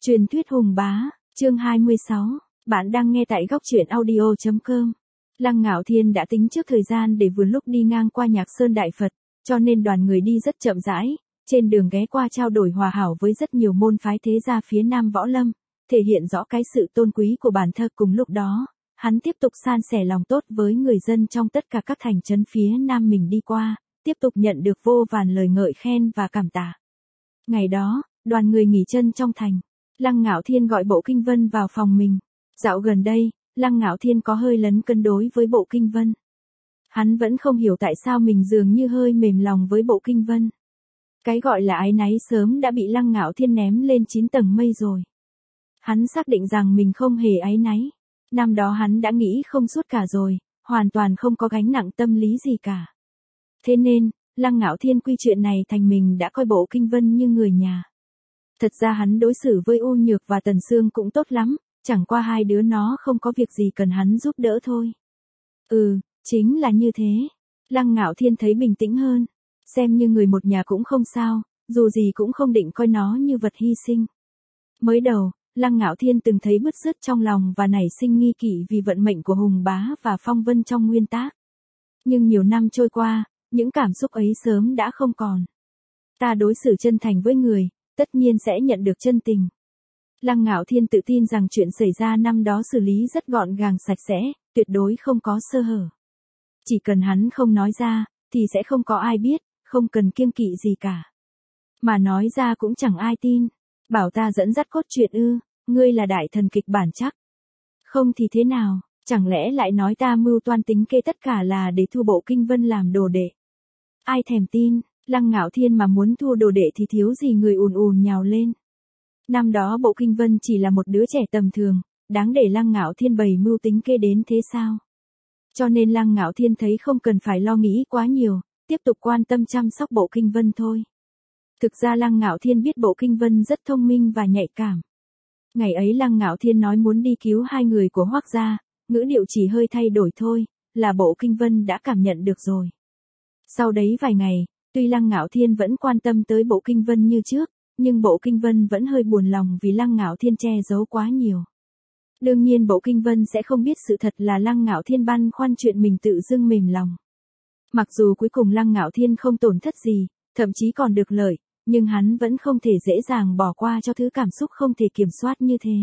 Truyền thuyết Hùng Bá, chương 26, bạn đang nghe tại góc truyện audio.com. Lăng Ngạo Thiên đã tính trước thời gian để vừa lúc đi ngang qua Nhạc Sơn Đại Phật, cho nên đoàn người đi rất chậm rãi, trên đường ghé qua trao đổi hòa hảo với rất nhiều môn phái thế gia phía Nam Võ Lâm, thể hiện rõ cái sự tôn quý của bản thân. Cùng lúc đó, hắn tiếp tục san sẻ lòng tốt với người dân trong tất cả các thành trấn phía Nam mình đi qua, tiếp tục nhận được vô vàn lời ngợi khen và cảm tạ. Ngày đó, đoàn người nghỉ chân trong thành. Lăng Ngạo Thiên gọi Bộ Kinh Vân vào phòng mình. Dạo gần đây, Lăng Ngạo Thiên có hơi lấn cân đối với Bộ Kinh Vân. Hắn vẫn không hiểu tại sao mình dường như hơi mềm lòng với Bộ Kinh Vân. Cái gọi là áy náy sớm đã bị Lăng Ngạo Thiên ném lên 9 tầng mây rồi. Hắn xác định rằng mình không hề áy náy. Năm đó hắn đã nghĩ không suốt cả rồi, hoàn toàn không có gánh nặng tâm lý gì cả. Thế nên, Lăng Ngạo Thiên quy chuyện này thành mình đã coi Bộ Kinh Vân như người nhà. Thật ra hắn đối xử với U Nhược và Tần Sương cũng tốt lắm, chẳng qua hai đứa nó không có việc gì cần hắn giúp đỡ thôi. Chính là như thế. Lăng Ngạo Thiên thấy bình tĩnh hơn. Xem như người một nhà cũng không sao, dù gì cũng không định coi nó như vật hy sinh. Mới đầu, Lăng Ngạo Thiên từng thấy bứt rứt trong lòng và nảy sinh nghi kỵ vì vận mệnh của Hùng Bá và Phong Vân trong nguyên tác. Nhưng nhiều năm trôi qua, những cảm xúc ấy sớm đã không còn. Ta đối xử chân thành với người, tất nhiên sẽ nhận được chân tình. Lăng Ngạo Thiên tự tin rằng chuyện xảy ra năm đó xử lý rất gọn gàng sạch sẽ, tuyệt đối không có sơ hở. Chỉ cần hắn không nói ra, thì sẽ không có ai biết, không cần kiêng kỵ gì cả. Mà nói ra cũng chẳng ai tin. Bảo ta dẫn dắt cốt truyện ư, ngươi là đại thần kịch bản chắc. Không thì thế nào, chẳng lẽ lại nói ta mưu toan tính kê tất cả là để thu Bộ Kinh Vân làm đồ đệ. Ai thèm tin. Lăng Ngạo Thiên mà muốn thua đồ đệ thì thiếu gì người ùn ùn nhào lên. Năm đó Bộ Kinh Vân chỉ là một đứa trẻ tầm thường, đáng để Lăng Ngạo Thiên bày mưu tính kê đến thế sao? Cho nên Lăng Ngạo Thiên thấy không cần phải lo nghĩ quá nhiều, tiếp tục quan tâm chăm sóc Bộ Kinh Vân thôi. Thực ra Lăng Ngạo Thiên biết Bộ Kinh Vân rất thông minh và nhạy cảm. Ngày ấy Lăng Ngạo Thiên nói muốn đi cứu hai người của Hoắc gia, ngữ điệu chỉ hơi thay đổi thôi, là Bộ Kinh Vân đã cảm nhận được rồi. Sau đấy vài ngày, tuy Lăng Ngạo Thiên vẫn quan tâm tới Bộ Kinh Vân như trước, nhưng Bộ Kinh Vân vẫn hơi buồn lòng vì Lăng Ngạo Thiên che giấu quá nhiều. Đương nhiên Bộ Kinh Vân sẽ không biết sự thật là Lăng Ngạo Thiên băn khoăn chuyện mình tự dưng mềm lòng. Mặc dù cuối cùng Lăng Ngạo Thiên không tổn thất gì, thậm chí còn được lợi, nhưng hắn vẫn không thể dễ dàng bỏ qua cho thứ cảm xúc không thể kiểm soát như thế.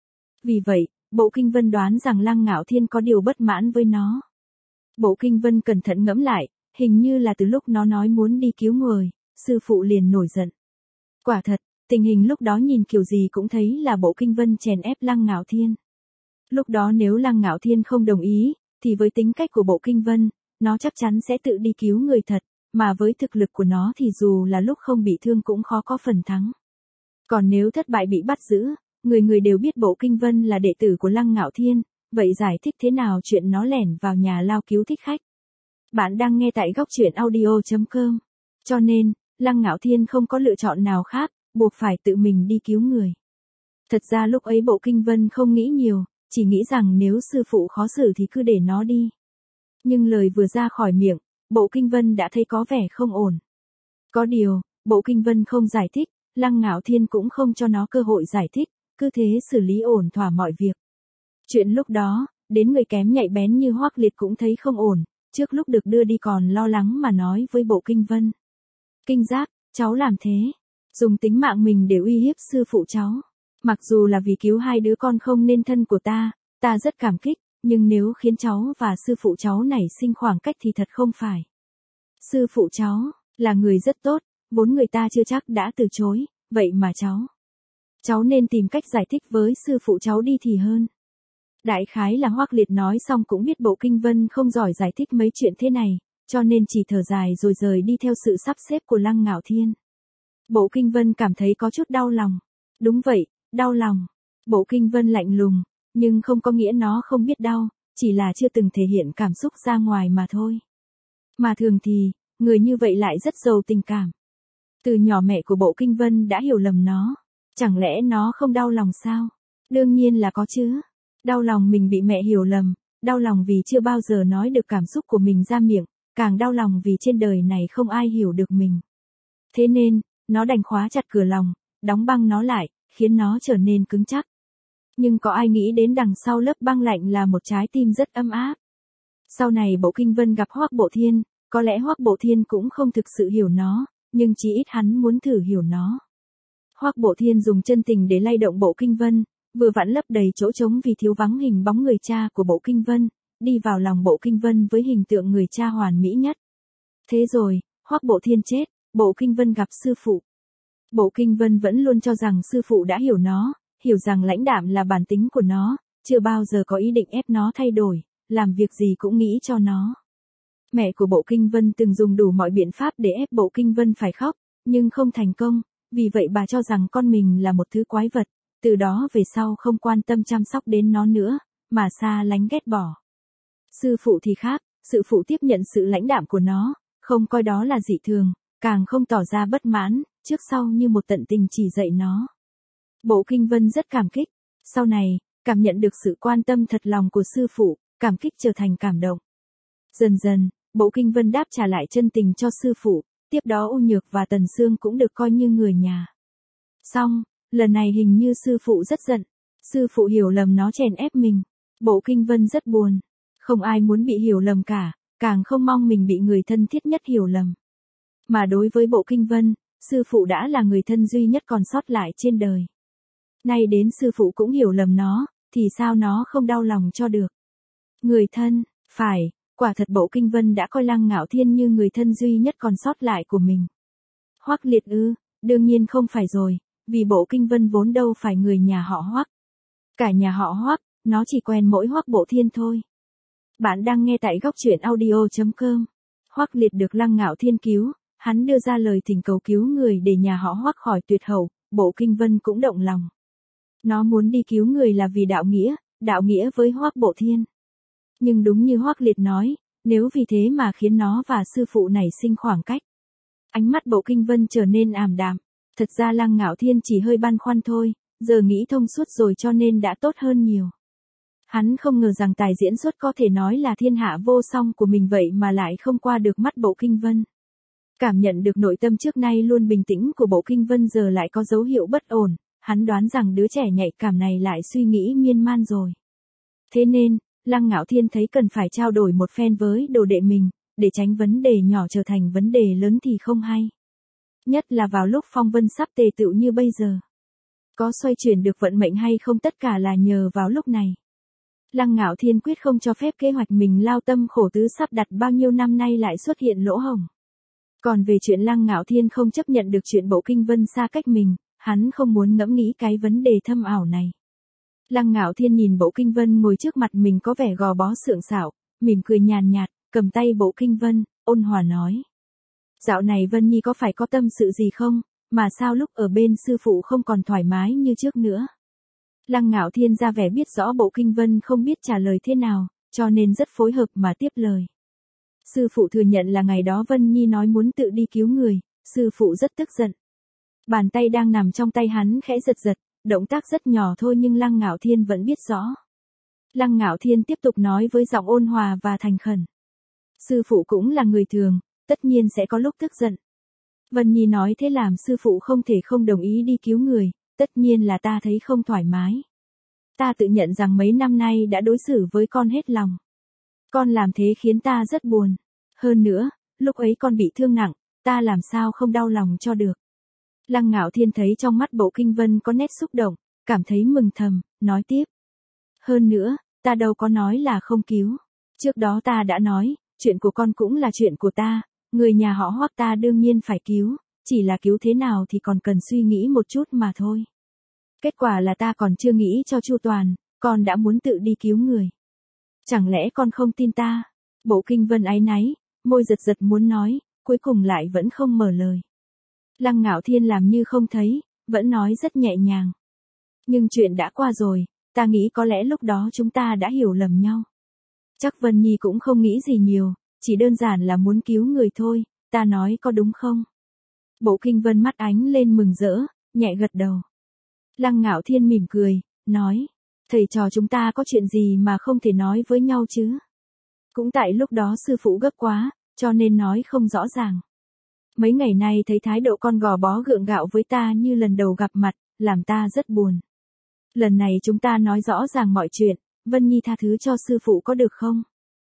Vì vậy, Bộ Kinh Vân đoán rằng Lăng Ngạo Thiên có điều bất mãn với nó. Bộ Kinh Vân cẩn thận ngẫm lại. Hình như là từ lúc nó nói muốn đi cứu người, sư phụ liền nổi giận. Quả thật, tình hình lúc đó nhìn kiểu gì cũng thấy là Bộ Kinh Vân chèn ép Lăng Ngạo Thiên. Lúc đó nếu Lăng Ngạo Thiên không đồng ý, thì với tính cách của Bộ Kinh Vân, nó chắc chắn sẽ tự đi cứu người thật, mà với thực lực của nó thì dù là lúc không bị thương cũng khó có phần thắng. Còn nếu thất bại bị bắt giữ, người người đều biết Bộ Kinh Vân là đệ tử của Lăng Ngạo Thiên, vậy giải thích thế nào chuyện nó lẻn vào nhà lao cứu thích khách? Bạn đang nghe tại góc truyện audio.com. Cho nên, Lăng Ngạo Thiên không có lựa chọn nào khác, buộc phải tự mình đi cứu người. Thật ra lúc ấy Bộ Kinh Vân không nghĩ nhiều, chỉ nghĩ rằng nếu sư phụ khó xử thì cứ để nó đi. Nhưng lời vừa ra khỏi miệng, Bộ Kinh Vân đã thấy có vẻ không ổn. Có điều, Bộ Kinh Vân không giải thích, Lăng Ngạo Thiên cũng không cho nó cơ hội giải thích, cứ thế xử lý ổn thỏa mọi việc. Chuyện lúc đó, đến người kém nhạy bén như Hoắc Liệt cũng thấy không ổn. Trước lúc được đưa đi còn lo lắng mà nói với Bộ Kinh Vân. Kinh Giác, cháu làm thế. Dùng tính mạng mình để uy hiếp sư phụ cháu. Mặc dù là vì cứu hai đứa con không nên thân của ta rất cảm kích, nhưng nếu khiến cháu và sư phụ cháu nảy sinh khoảng cách thì thật không phải. Sư phụ cháu, là người rất tốt, vốn người ta chưa chắc đã từ chối, vậy mà cháu nên tìm cách giải thích với sư phụ cháu đi thì hơn. Đại khái là Hoắc Liệt nói xong cũng biết Bộ Kinh Vân không giỏi giải thích mấy chuyện thế này, cho nên chỉ thở dài rồi rời đi theo sự sắp xếp của Lăng Ngạo Thiên. Bộ Kinh Vân cảm thấy có chút đau lòng. Đúng vậy, đau lòng. Bộ Kinh Vân lạnh lùng, nhưng không có nghĩa nó không biết đau, chỉ là chưa từng thể hiện cảm xúc ra ngoài mà thôi. Mà thường thì, người như vậy lại rất giàu tình cảm. Từ nhỏ mẹ của Bộ Kinh Vân đã hiểu lầm nó. Chẳng lẽ nó không đau lòng sao? Đương nhiên là có chứ. Đau lòng mình bị mẹ hiểu lầm, đau lòng vì chưa bao giờ nói được cảm xúc của mình ra miệng, càng đau lòng vì trên đời này không ai hiểu được mình. Thế nên, nó đành khóa chặt cửa lòng, đóng băng nó lại, khiến nó trở nên cứng chắc. Nhưng có ai nghĩ đến đằng sau lớp băng lạnh là một trái tim rất ấm áp. Sau này Bộ Kinh Vân gặp Hoắc Bộ Thiên, có lẽ Hoắc Bộ Thiên cũng không thực sự hiểu nó, nhưng chí ít hắn muốn thử hiểu nó. Hoắc Bộ Thiên dùng chân tình để lay động Bộ Kinh Vân, vừa vặn lấp đầy chỗ trống vì thiếu vắng hình bóng người cha của Bộ Kinh Vân, đi vào lòng Bộ Kinh Vân với hình tượng người cha hoàn mỹ nhất. Thế rồi, Hoắc Bộ Thiên chết, Bộ Kinh Vân gặp sư phụ. Bộ Kinh Vân vẫn luôn cho rằng sư phụ đã hiểu nó, hiểu rằng lãnh đạm là bản tính của nó, chưa bao giờ có ý định ép nó thay đổi, làm việc gì cũng nghĩ cho nó. Mẹ của Bộ Kinh Vân từng dùng đủ mọi biện pháp để ép Bộ Kinh Vân phải khóc, nhưng không thành công, vì vậy bà cho rằng con mình là một thứ quái vật, từ đó về sau không quan tâm chăm sóc đến nó nữa, mà xa lánh ghét bỏ. Sư phụ thì khác, sư phụ tiếp nhận sự lãnh đạm của nó, không coi đó là dị thường, càng không tỏ ra bất mãn, trước sau như một tận tình chỉ dạy nó. Bộ Kinh Vân rất cảm kích, sau này, cảm nhận được sự quan tâm thật lòng của sư phụ, cảm kích trở thành cảm động. Dần dần, Bộ Kinh Vân đáp trả lại chân tình cho sư phụ, tiếp đó U Nhược và Tần Sương cũng được coi như người nhà. Xong, lần này hình như sư phụ rất giận, sư phụ hiểu lầm nó chèn ép mình. Bộ Kinh Vân rất buồn, không ai muốn bị hiểu lầm cả, càng không mong mình bị người thân thiết nhất hiểu lầm. Mà đối với Bộ Kinh Vân, sư phụ đã là người thân duy nhất còn sót lại trên đời. Nay đến sư phụ cũng hiểu lầm nó, thì sao nó không đau lòng cho được. Người thân, phải, quả thật Bộ Kinh Vân đã coi Lăng Ngạo Thiên như người thân duy nhất còn sót lại của mình. Hoắc Liệt ư, đương nhiên không phải rồi, vì Bộ Kinh Vân vốn đâu phải người nhà họ Hoắc. Cả nhà họ Hoắc, nó chỉ quen mỗi Hoắc Bộ Thiên thôi. Bạn đang nghe tại góc truyện audio.com. Hoắc Liệt được Lăng Ngạo Thiên cứu, hắn đưa ra lời thỉnh cầu cứu người để nhà họ Hoắc khỏi tuyệt hậu, Bộ Kinh Vân cũng động lòng. Nó muốn đi cứu người là vì đạo nghĩa với Hoắc Bộ Thiên. Nhưng đúng như Hoắc Liệt nói, nếu vì thế mà khiến nó và sư phụ nảy sinh khoảng cách. Ánh mắt Bộ Kinh Vân trở nên ảm đạm, thật ra Lăng Ngạo Thiên chỉ hơi băn khoăn thôi, giờ nghĩ thông suốt rồi cho nên đã tốt hơn nhiều. Hắn không ngờ rằng tài diễn xuất có thể nói là thiên hạ vô song của mình vậy mà lại không qua được mắt Bộ Kinh Vân. Cảm nhận được nội tâm trước nay luôn bình tĩnh của Bộ Kinh Vân giờ lại có dấu hiệu bất ổn, hắn đoán rằng đứa trẻ nhạy cảm này lại suy nghĩ miên man rồi. Thế nên, Lăng Ngạo Thiên thấy cần phải trao đổi một phen với đồ đệ mình, để tránh vấn đề nhỏ trở thành vấn đề lớn thì không hay. Nhất là vào lúc phong vân sắp tề tựu như bây giờ. Có xoay chuyển được vận mệnh hay không tất cả là nhờ vào lúc này. Lăng Ngạo Thiên quyết không cho phép kế hoạch mình lao tâm khổ tứ sắp đặt bao nhiêu năm nay lại xuất hiện lỗ hổng. Còn về chuyện Lăng Ngạo Thiên không chấp nhận được chuyện Bộ Kinh Vân xa cách mình, hắn không muốn ngẫm nghĩ cái vấn đề thâm ảo này. Lăng Ngạo Thiên nhìn Bộ Kinh Vân ngồi trước mặt mình có vẻ gò bó sượng sảo, mỉm cười nhàn nhạt, cầm tay Bộ Kinh Vân, ôn hòa nói. Dạo này Vân Nhi có phải có tâm sự gì không, mà sao lúc ở bên sư phụ không còn thoải mái như trước nữa. Lăng Ngạo Thiên ra vẻ biết rõ Bộ Kinh Vân không biết trả lời thế nào, cho nên rất phối hợp mà tiếp lời. Sư phụ thừa nhận là ngày đó Vân Nhi nói muốn tự đi cứu người, sư phụ rất tức giận. Bàn tay đang nằm trong tay hắn khẽ giật giật, động tác rất nhỏ thôi nhưng Lăng Ngạo Thiên vẫn biết rõ. Lăng Ngạo Thiên tiếp tục nói với giọng ôn hòa và thành khẩn. Sư phụ cũng là người thường, tất nhiên sẽ có lúc tức giận. Vân Nhi nói thế làm sư phụ không thể không đồng ý đi cứu người, tất nhiên là ta thấy không thoải mái. Ta tự nhận rằng mấy năm nay đã đối xử với con hết lòng. Con làm thế khiến ta rất buồn. Hơn nữa, lúc ấy con bị thương nặng, ta làm sao không đau lòng cho được. Lăng Ngạo Thiên thấy trong mắt Bộ Kinh Vân có nét xúc động, cảm thấy mừng thầm, nói tiếp. Hơn nữa, ta đâu có nói là không cứu. Trước đó ta đã nói, chuyện của con cũng là chuyện của ta, người nhà họ Hoắc ta đương nhiên phải cứu, chỉ là cứu thế nào thì còn cần suy nghĩ một chút mà thôi. Kết quả là ta còn chưa nghĩ cho chu toàn, con đã muốn tự đi cứu người. Chẳng lẽ con không tin ta? Bộ Kinh Vân áy náy, môi giật giật muốn nói, cuối cùng lại vẫn không mở lời. Lăng Ngạo Thiên làm như không thấy, vẫn nói rất nhẹ nhàng. Nhưng chuyện đã qua rồi, ta nghĩ có lẽ lúc đó chúng ta đã hiểu lầm nhau. Chắc Vân Nhi cũng không nghĩ gì nhiều, chỉ đơn giản là muốn cứu người thôi, ta nói có đúng không? Bộ Kinh Vân mắt ánh lên mừng rỡ, nhẹ gật đầu. Lăng Ngạo Thiên mỉm cười, nói, thầy trò chúng ta có chuyện gì mà không thể nói với nhau chứ? Cũng tại lúc đó sư phụ gấp quá, cho nên nói không rõ ràng. Mấy ngày nay thấy thái độ con gò bó gượng gạo với ta như lần đầu gặp mặt, làm ta rất buồn. Lần này chúng ta nói rõ ràng mọi chuyện, Vân Nhi tha thứ cho sư phụ có được không?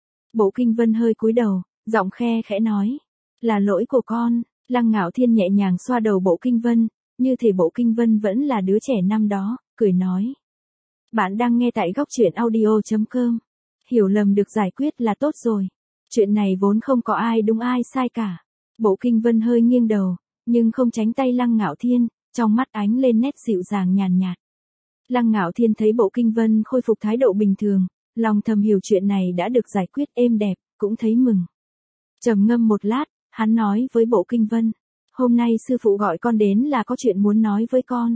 Bộ Kinh Vân hơi cúi đầu, giọng khe khẽ nói. Là lỗi của con. Lăng Ngạo Thiên nhẹ nhàng xoa đầu Bộ Kinh Vân, như thể Bộ Kinh Vân vẫn là đứa trẻ năm đó, cười nói. Bạn đang nghe tại góc truyện audio.com. Hiểu lầm được giải quyết là tốt rồi. Chuyện này vốn không có ai đúng ai sai cả. Bộ Kinh Vân hơi nghiêng đầu, nhưng không tránh tay Lăng Ngạo Thiên, trong mắt ánh lên nét dịu dàng nhàn nhạt. Lăng Ngạo Thiên thấy Bộ Kinh Vân khôi phục thái độ bình thường, lòng thầm hiểu chuyện này đã được giải quyết êm đẹp, cũng thấy mừng. Trầm ngâm một lát, hắn nói với Bộ Kinh Vân, hôm nay sư phụ gọi con đến là có chuyện muốn nói với con.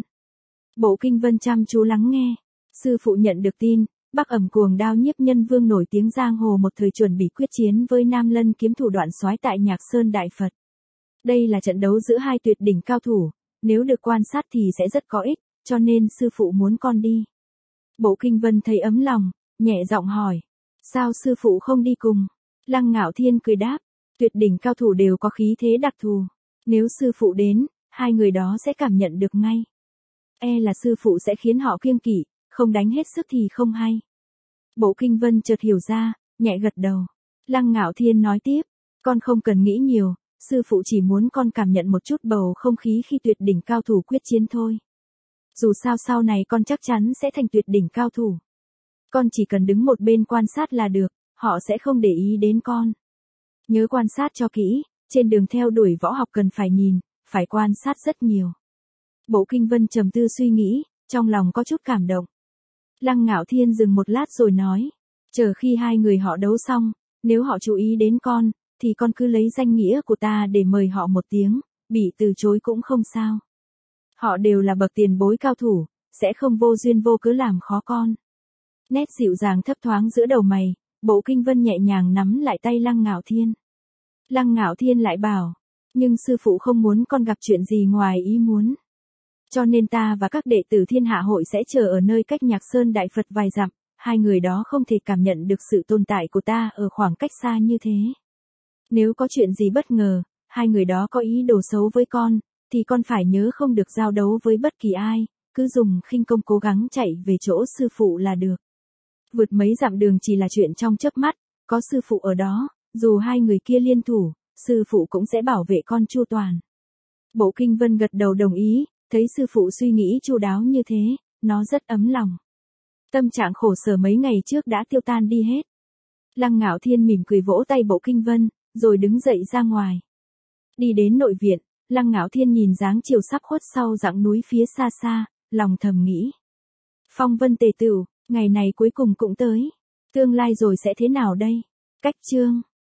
Bộ Kinh Vân chăm chú lắng nghe. Sư phụ nhận được tin, Bắc Ẩm Cuồng Đao Nhiếp Nhân Vương nổi tiếng giang hồ một thời chuẩn bị quyết chiến với Nam Lân kiếm thủ Đoạn Soái tại Nhạc Sơn Đại Phật. Đây là trận đấu giữa hai tuyệt đỉnh cao thủ, nếu được quan sát thì sẽ rất có ích, cho nên sư phụ muốn con đi. Bộ Kinh Vân thấy ấm lòng, nhẹ giọng hỏi, sao sư phụ không đi cùng? Lăng Ngạo Thiên cười đáp, tuyệt đỉnh cao thủ đều có khí thế đặc thù, nếu sư phụ đến, hai người đó sẽ cảm nhận được ngay. E là sư phụ sẽ khiến họ kiêng kỵ, không đánh hết sức thì không hay. Bộ Kinh Vân chợt hiểu ra, nhẹ gật đầu. Lăng Ngạo Thiên nói tiếp, con không cần nghĩ nhiều, sư phụ chỉ muốn con cảm nhận một chút bầu không khí khi tuyệt đỉnh cao thủ quyết chiến thôi. Dù sao sau này con chắc chắn sẽ thành tuyệt đỉnh cao thủ. Con chỉ cần đứng một bên quan sát là được, họ sẽ không để ý đến con. Nhớ quan sát cho kỹ, trên đường theo đuổi võ học cần phải nhìn, phải quan sát rất nhiều. Bộ Kinh Vân trầm tư suy nghĩ, trong lòng có chút cảm động. Lăng Ngạo Thiên dừng một lát rồi nói, chờ khi hai người họ đấu xong, nếu họ chú ý đến con, thì con cứ lấy danh nghĩa của ta để mời họ một tiếng, bị từ chối cũng không sao. Họ đều là bậc tiền bối cao thủ, sẽ không vô duyên vô cớ làm khó con. Nét dịu dàng thấp thoáng giữa đầu mày, Bộ Kinh Vân nhẹ nhàng nắm lại tay Lăng Ngạo Thiên. Lăng Ngạo Thiên lại bảo, nhưng sư phụ không muốn con gặp chuyện gì ngoài ý muốn. Cho nên ta và các đệ tử Thiên Hạ hội sẽ chờ ở nơi cách Nhạc Sơn Đại Phật vài dặm, hai người đó không thể cảm nhận được sự tồn tại của ta ở khoảng cách xa như thế. Nếu có chuyện gì bất ngờ, hai người đó có ý đồ xấu với con, thì con phải nhớ không được giao đấu với bất kỳ ai, cứ dùng khinh công cố gắng chạy về chỗ sư phụ là được. Vượt mấy dặm đường chỉ là chuyện trong chớp mắt, có sư phụ ở đó, dù hai người kia liên thủ, sư phụ cũng sẽ bảo vệ con chu toàn. Bộ Kinh Vân gật đầu đồng ý, thấy sư phụ suy nghĩ chu đáo như thế, nó rất ấm lòng. Tâm trạng khổ sở mấy ngày trước đã tiêu tan đi hết. Lăng Ngạo Thiên mỉm cười vỗ tay Bộ Kinh Vân, rồi đứng dậy ra ngoài. Đi đến nội viện, Lăng Ngạo Thiên nhìn dáng chiều sắp khuất sau dãy núi phía xa xa, lòng thầm nghĩ. Phong vân tề tửu, ngày này cuối cùng cũng tới. Tương lai rồi sẽ thế nào đây? Cách chương